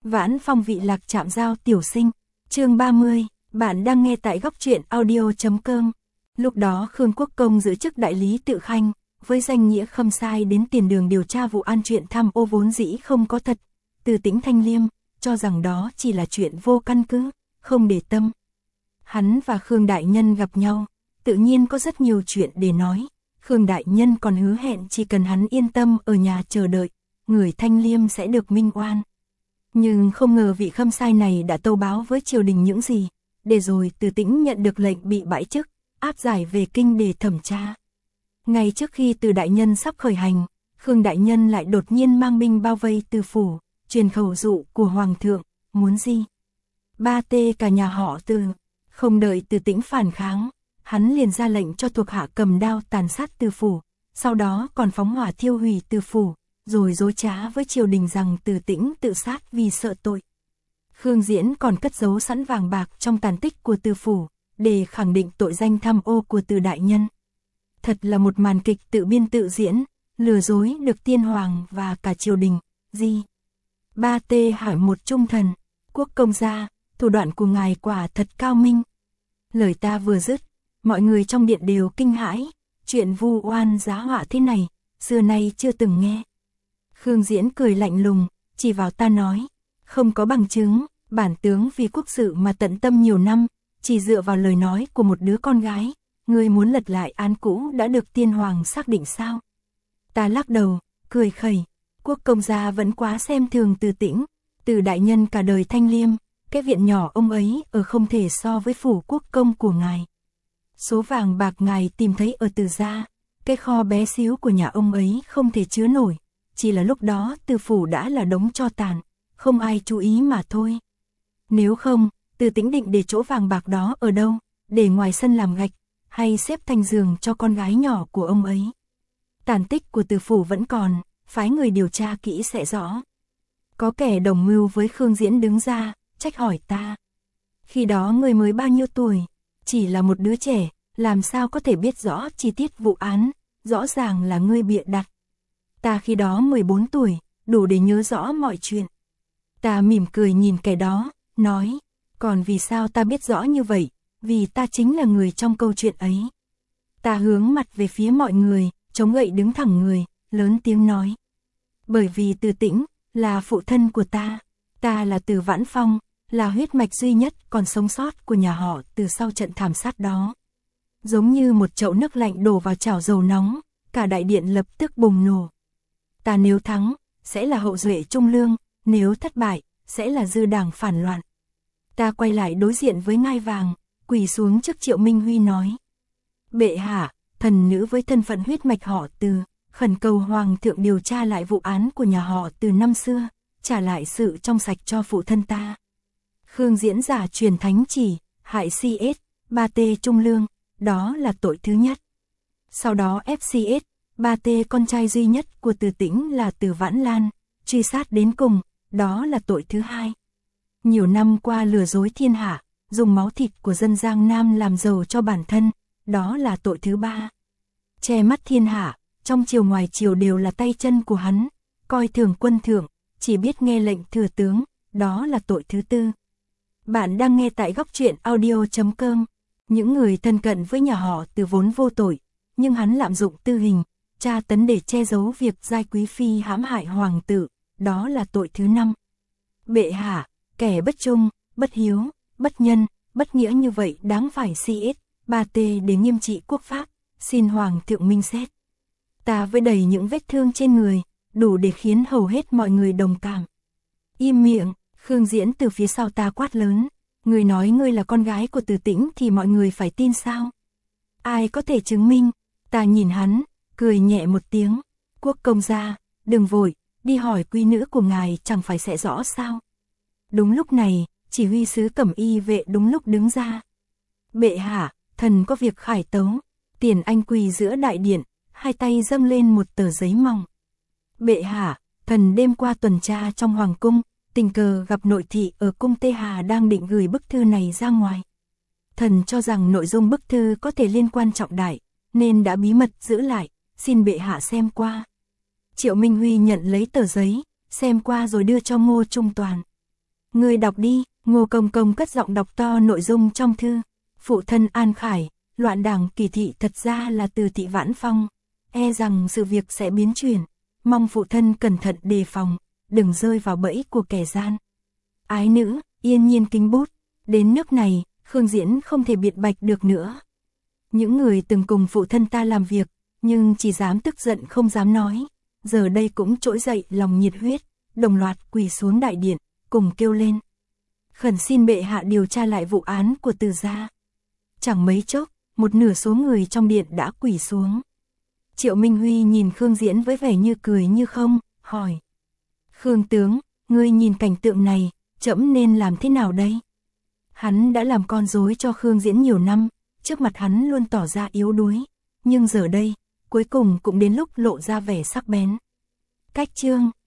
Vãn Phong vị lạc chạm giao tiểu sinh, chương 30, bạn đang nghe tại góc truyện audio.com. Lúc đó Khương Quốc Công giữ chức đại lý tự khanh, với danh nghĩa khâm sai đến tiền đường điều tra vụ an chuyện tham ô vốn dĩ không có thật. Từ Tĩnh Thanh Liêm, cho rằng đó chỉ là chuyện vô căn cứ, không để tâm. Hắn và Khương Đại Nhân gặp nhau, tự nhiên có rất nhiều chuyện để nói. Khương Đại Nhân còn hứa hẹn chỉ cần hắn yên tâm ở nhà chờ đợi, người Thanh Liêm sẽ được minh oan. Nhưng không ngờ vị khâm sai này đã tâu báo với triều đình những gì, để rồi Từ Tĩnh nhận được lệnh bị bãi chức, áp giải về kinh để thẩm tra. Ngay trước khi Từ Đại Nhân sắp khởi hành, Khương Đại Nhân lại đột nhiên mang binh bao vây Từ phủ, truyền khẩu dụ của Hoàng thượng, muốn gì? Ba tê cả nhà họ Từ, không đợi Từ Tĩnh phản kháng, hắn liền ra lệnh cho thuộc hạ cầm đao tàn sát Từ phủ, sau đó còn phóng hỏa thiêu hủy Từ phủ, rồi dối trá với triều đình rằng Từ Tĩnh tự sát vì sợ tội. Khương Diễn còn cất giấu sẵn vàng bạc trong tàn tích của Từ phủ, để khẳng định tội danh tham ô của Từ Đại Nhân. Thật là một màn kịch tự biên tự diễn, lừa dối được tiên hoàng và cả triều đình. Gì? Ba tê hỏi một trung thần, Quốc công gia, thủ đoạn của ngài quả thật cao minh. Lời ta vừa dứt, mọi người trong điện đều kinh hãi, chuyện vu oan giá họa thế này, xưa nay chưa từng nghe. Khương Diễn cười lạnh lùng, chỉ vào ta nói, không có bằng chứng, bản tướng vì quốc sự mà tận tâm nhiều năm, chỉ dựa vào lời nói của một đứa con gái, ngươi muốn lật lại án cũ đã được tiên hoàng xác định sao? Ta lắc đầu, cười khẩy, Quốc công gia vẫn quá xem thường Từ Tĩnh, Từ Đại Nhân cả đời thanh liêm, cái viện nhỏ ông ấy ở không thể so với phủ quốc công của ngài. Số vàng bạc ngài tìm thấy ở Từ gia, cái kho bé xíu của nhà ông ấy không thể chứa nổi, chỉ là lúc đó Từ phủ đã là đống tro tàn, không ai chú ý mà thôi. Nếu không, Từ Tĩnh định để chỗ vàng bạc đó ở đâu, để ngoài sân làm gạch, hay xếp thành giường cho con gái nhỏ của ông ấy. Tàn tích của Từ phủ vẫn còn, phái người điều tra kỹ sẽ rõ. Có kẻ đồng mưu với Khương Diễn đứng ra, trách hỏi ta. Khi đó người mới bao nhiêu tuổi, chỉ là một đứa trẻ, làm sao có thể biết rõ chi tiết vụ án, rõ ràng là ngươi bịa đặt. Ta khi đó 14 tuổi, đủ để nhớ rõ mọi chuyện. Ta mỉm cười nhìn kẻ đó, nói, còn vì sao ta biết rõ như vậy, vì ta chính là người trong câu chuyện ấy. Ta hướng mặt về phía mọi người, chống gậy đứng thẳng người, lớn tiếng nói. Bởi vì Từ Tĩnh, là phụ thân của ta là Từ Vãn Phong, là huyết mạch duy nhất còn sống sót của nhà họ từ sau trận thảm sát đó. Giống như một chậu nước lạnh đổ vào chảo dầu nóng, cả đại điện lập tức bùng nổ. Ta nếu thắng, sẽ là hậu duệ trung lương, nếu thất bại, sẽ là dư đảng phản loạn. Ta quay lại đối diện với ngai vàng, quỳ xuống trước Triệu Minh Huy nói. Bệ hạ, thần nữ với thân phận huyết mạch họ Từ, khẩn cầu hoàng thượng điều tra lại vụ án của nhà họ Từ năm xưa, trả lại sự trong sạch cho phụ thân ta. Khương Diễn giả truyền thánh chỉ, hại CS, 3T trung lương, đó là tội thứ nhất. Sau đó FCS, 3T con trai duy nhất của Từ Tĩnh là Từ Vãn Lan, truy sát đến cùng, đó là tội thứ hai. Nhiều năm qua lừa dối thiên hạ, dùng máu thịt của dân Giang Nam làm giàu cho bản thân, đó là tội thứ ba. Che mắt thiên hạ, trong triều ngoài triều đều là tay chân của hắn, coi thường quân thượng, chỉ biết nghe lệnh thừa tướng, đó là tội thứ tư. Bạn đang nghe tại góc truyện audio.com. Những người thân cận với nhà họ Từ vốn vô tội, nhưng hắn lạm dụng tư hình, tra tấn để che giấu việc giai quý phi hãm hại hoàng tử, đó là tội thứ năm. Bệ hạ, kẻ bất trung, bất hiếu, bất nhân, bất nghĩa như vậy đáng phải CS, 3T để nghiêm trị quốc pháp, xin hoàng thượng minh xét. Ta với đầy những vết thương trên người, đủ để khiến hầu hết mọi người đồng cảm. Im miệng, Khương Diễn từ phía sau ta quát lớn, người nói ngươi là con gái của Từ Tĩnh thì mọi người phải tin sao? Ai có thể chứng minh? Ta nhìn hắn, cười nhẹ một tiếng, Quốc công gia, đừng vội, đi hỏi quý nữ của ngài chẳng phải sẽ rõ sao? Đúng lúc này, chỉ huy sứ Cẩm Y vệ đúng lúc đứng ra. Bệ hạ, thần có việc khải tấu. Tiền Anh quỳ giữa đại điện, hai tay dâng lên một tờ giấy mỏng. Bệ hạ, thần đêm qua tuần tra trong hoàng cung, tình cờ gặp nội thị ở cung Tê Hà đang định gửi bức thư này ra ngoài. Thần cho rằng nội dung bức thư có thể liên quan trọng đại, nên đã bí mật giữ lại, xin bệ hạ xem qua. Triệu Minh Huy nhận lấy tờ giấy, xem qua rồi đưa cho Ngô Trung Toàn. Ngươi đọc đi, Ngô Công Công cất giọng đọc to nội dung trong thư. Phụ thân An Khải, loạn đảng kỳ thị thật ra là từ thị Vãn Phong. E rằng sự việc sẽ biến chuyển. Mong phụ thân cẩn thận đề phòng, đừng rơi vào bẫy của kẻ gian. Ái nữ, Yên Nhiên kính bút. Đến nước này, Khương Diễn không thể biện bạch được nữa. Những người từng cùng phụ thân ta làm việc, nhưng chỉ dám tức giận không dám nói. Giờ đây cũng trỗi dậy lòng nhiệt huyết, đồng loạt quỳ xuống đại điện, cùng kêu lên. Khẩn xin bệ hạ điều tra lại vụ án của Từ gia. Chẳng mấy chốc, một nửa số người trong điện đã quỳ xuống. Triệu Minh Huy nhìn Khương Diễn với vẻ như cười như không, hỏi. Khương tướng, ngươi nhìn cảnh tượng này, trẫm nên làm thế nào đây? Hắn đã làm con rối cho Khương Diễn nhiều năm, trước mặt hắn luôn tỏ ra yếu đuối, nhưng giờ đây, cuối cùng cũng đến lúc lộ ra vẻ sắc bén. Cách chương